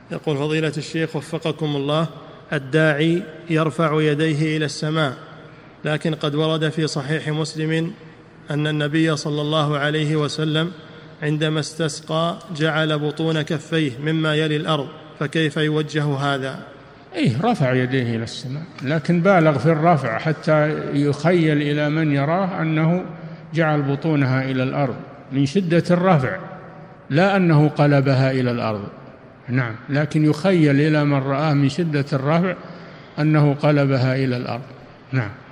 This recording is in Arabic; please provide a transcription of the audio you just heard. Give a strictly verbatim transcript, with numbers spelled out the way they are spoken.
يقول فضيلة الشيخ وفقكم الله، الداعي يرفع يديه إلى السماء، لكن قد ورد في صحيح مسلم أن النبي صلى الله عليه وسلم عندما استسقى جعل بطون كفيه مما يلي الأرض، فكيف يوجه هذا؟ إيه، رفع يديه إلى السماء، لكن بالغ في الرفع حتى يخيل إلى من يراه أنه جعل بطونها إلى الأرض من شدة الرفع، لا أنه قلبها إلى الأرض. نعم، لكن يخيل إلى من رآه من شدة الرفع أنه قلبها إلى الأرض. نعم.